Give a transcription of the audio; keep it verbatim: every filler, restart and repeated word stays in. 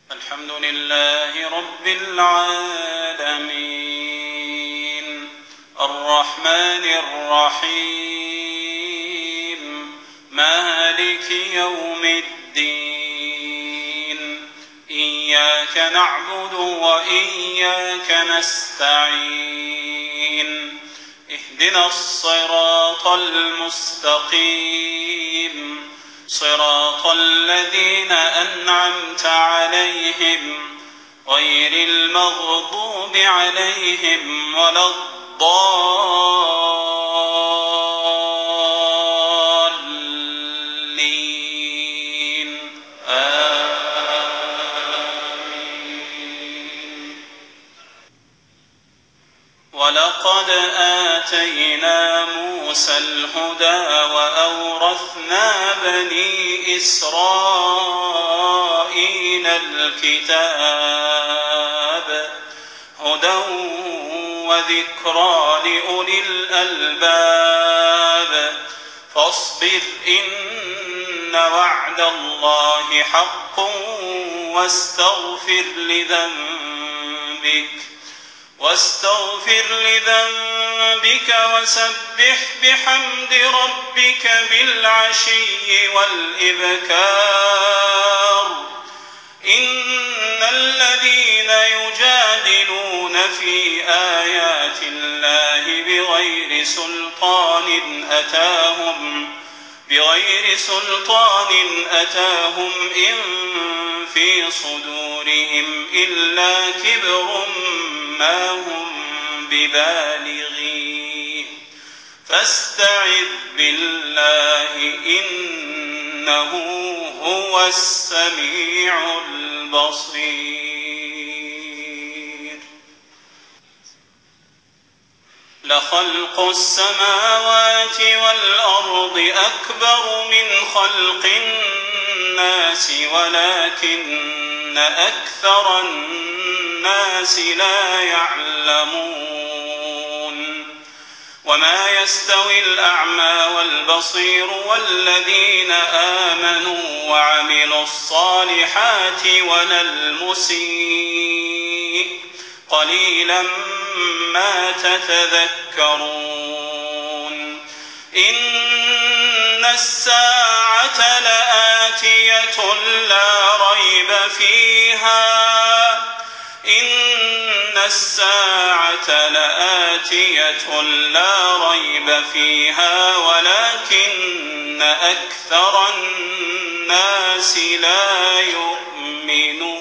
الحمد لله رب العالمين الرحمن الرحيم مالك يوم الدين إياك نعبد وإياك نستعين اهدنا الصراط المستقيم صراط الذين أنعمت عليهم غير المغضوب عليهم ولا الضالين آمين. ولقد آتينا موسى الهدى وأورثنا بني إسرائيل الكتاب هدى وذكرى لأولي الألباب فاصبر إن وعد الله حق واستغفر لذنبك واستغفر لذنبك وسبح بحمد ربك بالعشي والإبكار إن الذين يجادلون في آيات الله بغير سلطان أتاهم بغير سلطان أتاهم إن في صدورهم إلا كبر ما هم ببالغيه فاستعذ بالله إنه هو السميع البصير. لخلق السماوات والأرض أكبر من خلق الناس ولكن أكثر الناس لا يعلمون. وما يستوي الأعمى والبصير والذين آمنوا وعملوا الصالحات ولا المسيء قليلا ما تتذكرون. إن الساعة لآتية لا ريب فيها إن الساعة لآتية لا ريب فيها ولكن أكثر الناس لا يؤمنون.